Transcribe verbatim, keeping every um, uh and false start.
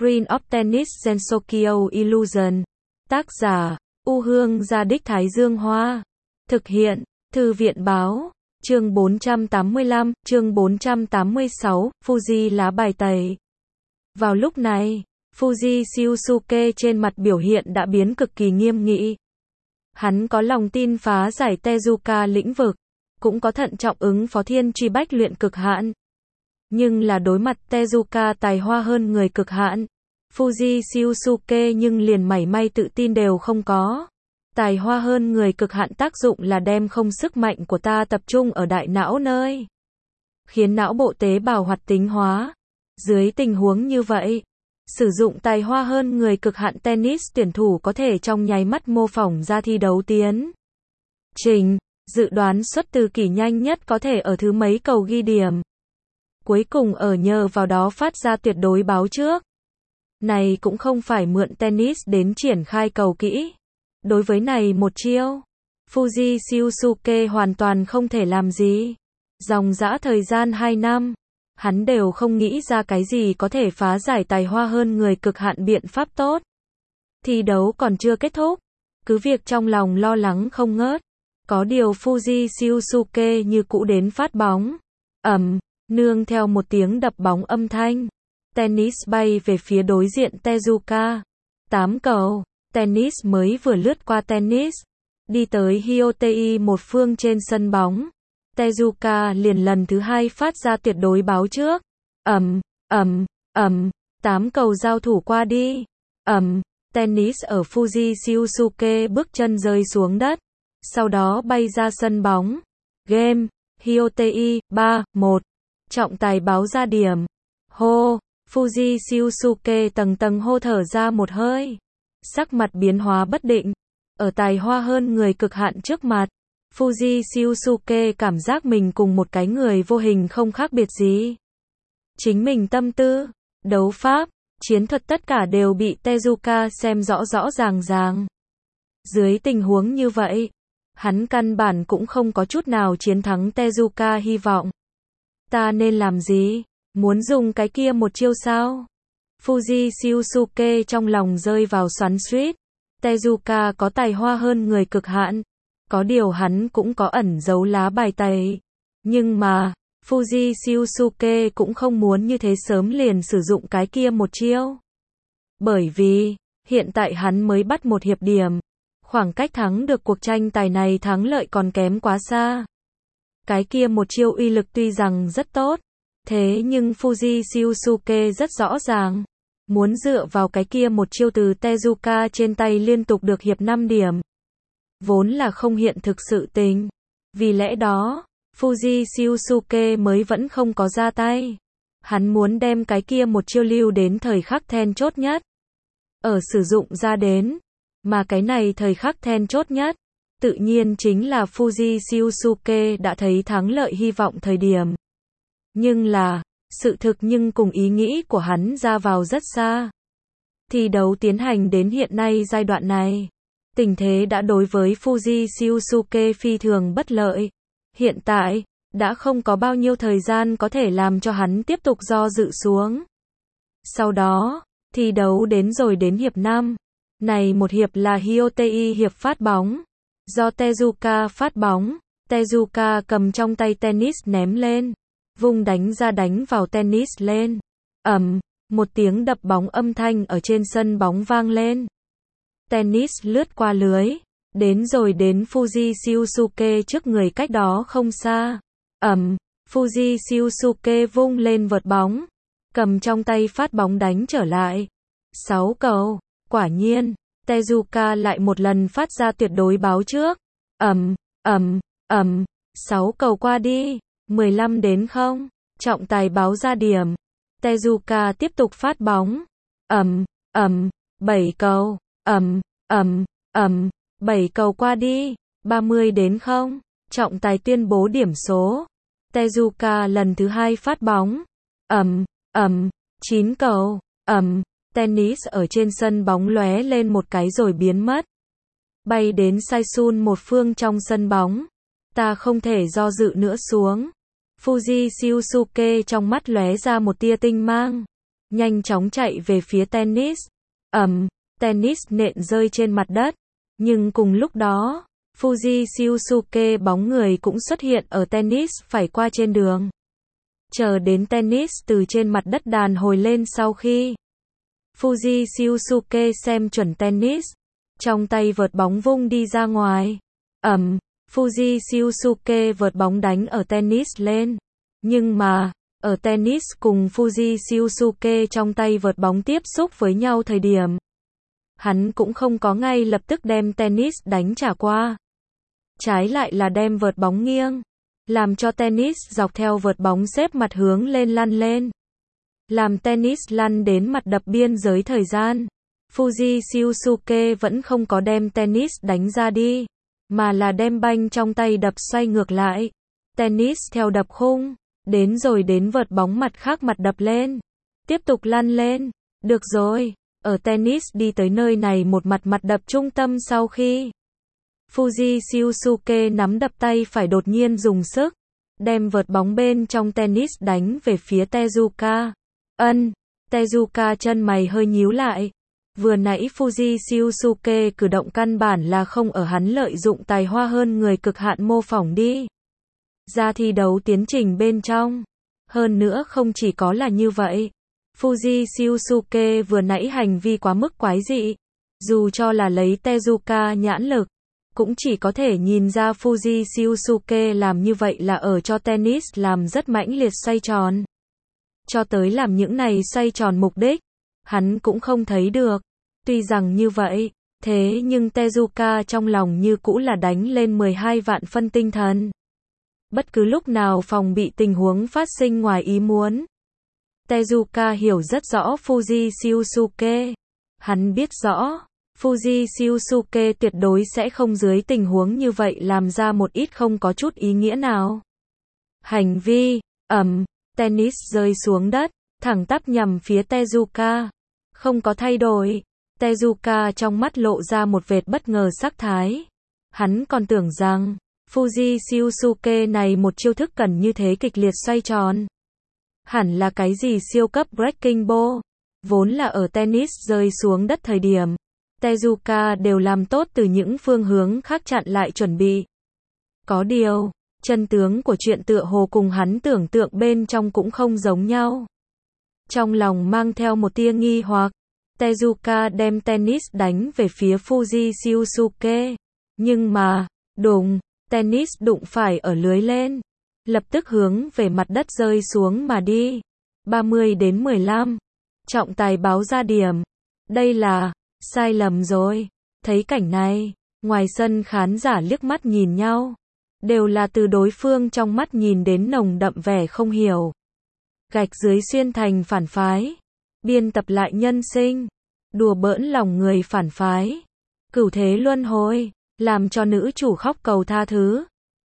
Screen of Tennis Gensokyo Illusion. Tác giả, U Hương Gia Đích Thái Dương Hoa. Thực hiện, Thư viện Báo. Chương bốn trăm tám mươi lăm, chương bốn trăm tám mươi sáu, Fuji lá bài tẩy. Vào lúc này, Fuji Shiosuke trên mặt biểu hiện đã biến cực kỳ nghiêm nghị. Hắn có lòng tin phá giải Tezuka lĩnh vực, cũng có thận trọng ứng phó thiên truy bách luyện cực hạn. Nhưng là đối mặt Tezuka tài hoa hơn người cực hạn, Fuji Shiosuke nhưng liền mảy may tự tin đều không có. Tài hoa hơn người cực hạn tác dụng là đem không sức mạnh của ta tập trung ở đại não nơi, khiến não bộ tế bào hoạt tính hóa. Dưới tình huống như vậy, sử dụng tài hoa hơn người cực hạn tennis tuyển thủ có thể trong nháy mắt mô phỏng ra thi đấu tiến trình, dự đoán xuất từ kỷ nhanh nhất có thể ở thứ mấy cầu ghi điểm. Cuối cùng ở nhờ vào đó phát ra tuyệt đối báo trước. Này cũng không phải mượn tennis đến triển khai cầu kỹ. Đối với này một chiêu, Fuji Shiosuke hoàn toàn không thể làm gì. Dòng dã thời gian hai năm, hắn đều không nghĩ ra cái gì có thể phá giải tài hoa hơn người cực hạn biện pháp tốt. Thi đấu còn chưa kết thúc, cứ việc trong lòng lo lắng không ngớt. Có điều Fuji Shiosuke như cũ đến phát bóng. Ầm, nương theo một tiếng đập bóng âm thanh, tennis bay về phía đối diện Tezuka. Tám cầu. Tennis mới vừa lướt qua tennis, đi tới Hyotei một phương trên sân bóng. Tezuka liền lần thứ hai phát ra tuyệt đối báo trước. Ầm, ầm, ầm, tám cầu giao thủ qua đi. Ầm, tennis ở Fuji Shiosuke bước chân rơi xuống đất, sau đó bay ra sân bóng. Game, Hyotei, ba, một. Trọng tài báo ra điểm. Hô, Fuji Shiosuke tầng tầng hô thở ra một hơi. Sắc mặt biến hóa bất định. Ở tài hoa hơn người cực hạn trước mặt, Fuji Shiosuke cảm giác mình cùng một cái người vô hình không khác biệt gì. Chính mình tâm tư, đấu pháp, chiến thuật tất cả đều bị Tezuka xem rõ rõ ràng ràng. Dưới tình huống như vậy, hắn căn bản cũng không có chút nào chiến thắng Tezuka hy vọng. Ta nên làm gì? Muốn dùng cái kia một chiêu sao? Fuji Shiosuke trong lòng rơi vào xoắn xuýt. Tezuka có tài hoa hơn người cực hạn, có điều hắn cũng có ẩn giấu lá bài tẩy. Nhưng mà, Fuji Shiosuke cũng không muốn như thế sớm liền sử dụng cái kia một chiêu. Bởi vì, hiện tại hắn mới bắt một hiệp điểm. Khoảng cách thắng được cuộc tranh tài này thắng lợi còn kém quá xa. Cái kia một chiêu uy lực tuy rằng rất tốt, thế nhưng Fuji Shiosuke rất rõ ràng, muốn dựa vào cái kia một chiêu từ Tezuka trên tay liên tục được hiệp năm điểm, vốn là không hiện thực sự tình. Vì lẽ đó, Fuji Shiosuke mới vẫn không có ra tay. Hắn muốn đem cái kia một chiêu lưu đến thời khắc then chốt nhất, ở sử dụng ra đến. Mà cái này thời khắc then chốt nhất, tự nhiên chính là Fuji Shiosuke đã thấy thắng lợi hy vọng thời điểm. Nhưng là, sự thực nhưng cùng ý nghĩ của hắn ra vào rất xa. Thi đấu tiến hành đến hiện nay giai đoạn này, tình thế đã đối với Fuji Shiosuke phi thường bất lợi. Hiện tại, đã không có bao nhiêu thời gian có thể làm cho hắn tiếp tục do dự xuống. Sau đó, thi đấu đến rồi đến hiệp năm. Này một hiệp là Hyotei hiệp phát bóng. Do Tezuka phát bóng, Tezuka cầm trong tay tennis ném lên, vung đánh ra đánh vào tennis lên. Ầm, một tiếng đập bóng âm thanh ở trên sân bóng vang lên. Tennis lướt qua lưới, đến rồi đến Fuji Shiosuke trước người cách đó không xa. Ầm, Fuji Shiosuke vung lên vợt bóng, cầm trong tay phát bóng đánh trở lại. Sáu cầu. Quả nhiên, Tezuka lại một lần phát ra tuyệt đối báo trước. Ầm, ầm, ầm, sáu cầu qua đi, mười lăm đến không. Trọng tài báo ra điểm. Tezuka tiếp tục phát bóng. Ầm, ầm, bảy cầu. Ầm, ầm, ầm, bảy cầu qua đi, ba mươi đến không. Trọng tài tuyên bố điểm số. Tezuka lần thứ hai phát bóng. Ầm, ầm, chín cầu. Ầm. Tennis ở trên sân bóng lóe lên một cái rồi biến mất. Bay đến Saisun một phương trong sân bóng. Ta không thể do dự nữa xuống. Fuji Shiosuke trong mắt lóe ra một tia tinh mang. nhanh chóng chạy về phía tennis. Ầm, tennis nện rơi trên mặt đất. Nhưng cùng lúc đó, Fuji Shiosuke bóng người cũng xuất hiện ở tennis phải qua trên đường. Chờ đến tennis từ trên mặt đất đàn hồi lên sau khi Fuji Shiosuke xem chuẩn tennis, trong tay vợt bóng vung đi ra ngoài. Ầm, Fuji Shiosuke vợt bóng đánh ở tennis lên. Nhưng mà, ở tennis cùng Fuji Shiosuke trong tay vợt bóng tiếp xúc với nhau thời điểm, hắn cũng không có ngay lập tức đem tennis đánh trả qua. Trái lại là đem vợt bóng nghiêng, làm cho tennis dọc theo vợt bóng xếp mặt hướng lên lăn lên. Làm tennis lăn đến mặt đập biên giới thời gian, Fuji Shiosuke vẫn không có đem tennis đánh ra đi, mà là đem banh trong tay đập xoay ngược lại. Tennis theo đập khung, đến rồi đến vợt bóng mặt khác mặt đập lên, tiếp tục lăn lên. Được rồi, ở tennis đi tới nơi này một mặt mặt đập trung tâm sau khi Fuji Shiosuke nắm đập tay phải đột nhiên dùng sức, đem vợt bóng bên trong tennis đánh về phía Tezuka. Ân, Tezuka chân mày hơi nhíu lại. Vừa nãy Fuji Shiosuke cử động căn bản là không ở hắn lợi dụng tài hoa hơn người cực hạn mô phỏng đi ra thi đấu tiến trình bên trong. Hơn nữa không chỉ có là như vậy, Fuji Shiosuke vừa nãy hành vi quá mức quái dị. Dù cho là lấy Tezuka nhãn lực, cũng chỉ có thể nhìn ra Fuji Shiosuke làm như vậy là ở cho tennis làm rất mãnh liệt xoay tròn. Cho tới làm những này xoay tròn mục đích, hắn cũng không thấy được. Tuy rằng như vậy, thế nhưng Tezuka trong lòng như cũ là đánh lên mười hai vạn phân tinh thần. Bất cứ lúc nào phòng bị tình huống phát sinh ngoài ý muốn. Tezuka hiểu rất rõ Fuji Shiosuke. Hắn biết rõ, Fuji Shiosuke tuyệt đối sẽ không dưới tình huống như vậy làm ra một ít không có chút ý nghĩa nào hành vi. Ầm, tennis rơi xuống đất, thẳng tắp nhằm phía Tezuka. Không có thay đổi. Tezuka trong mắt lộ ra một vệt bất ngờ sắc thái. Hắn còn tưởng rằng Fuji Shiosuke này một chiêu thức cần như thế kịch liệt xoay tròn, hẳn là cái gì siêu cấp breaking ball. Vốn là ở tennis rơi xuống đất thời điểm, Tezuka đều làm tốt từ những phương hướng khác chặn lại chuẩn bị. Có điều, chân tướng của chuyện tựa hồ cùng hắn tưởng tượng bên trong cũng không giống nhau. Trong lòng mang theo một tia nghi hoặc, Tezuka đem tennis đánh về phía Fuji Shiosuke. Nhưng mà, đùng, tennis đụng phải ở lưới lên, lập tức hướng về mặt đất rơi xuống mà đi. ba mươi đến mười lăm. Trọng tài báo ra điểm. Đây là sai lầm rồi. Thấy cảnh này, ngoài sân khán giả liếc mắt nhìn nhau, đều là từ đối phương trong mắt nhìn đến nồng đậm vẻ không hiểu. Gạch dưới xuyên thành phản phái, biên tập lại nhân sinh, đùa bỡn lòng người phản phái, cửu thế luân hồi, làm cho nữ chủ khóc cầu tha thứ.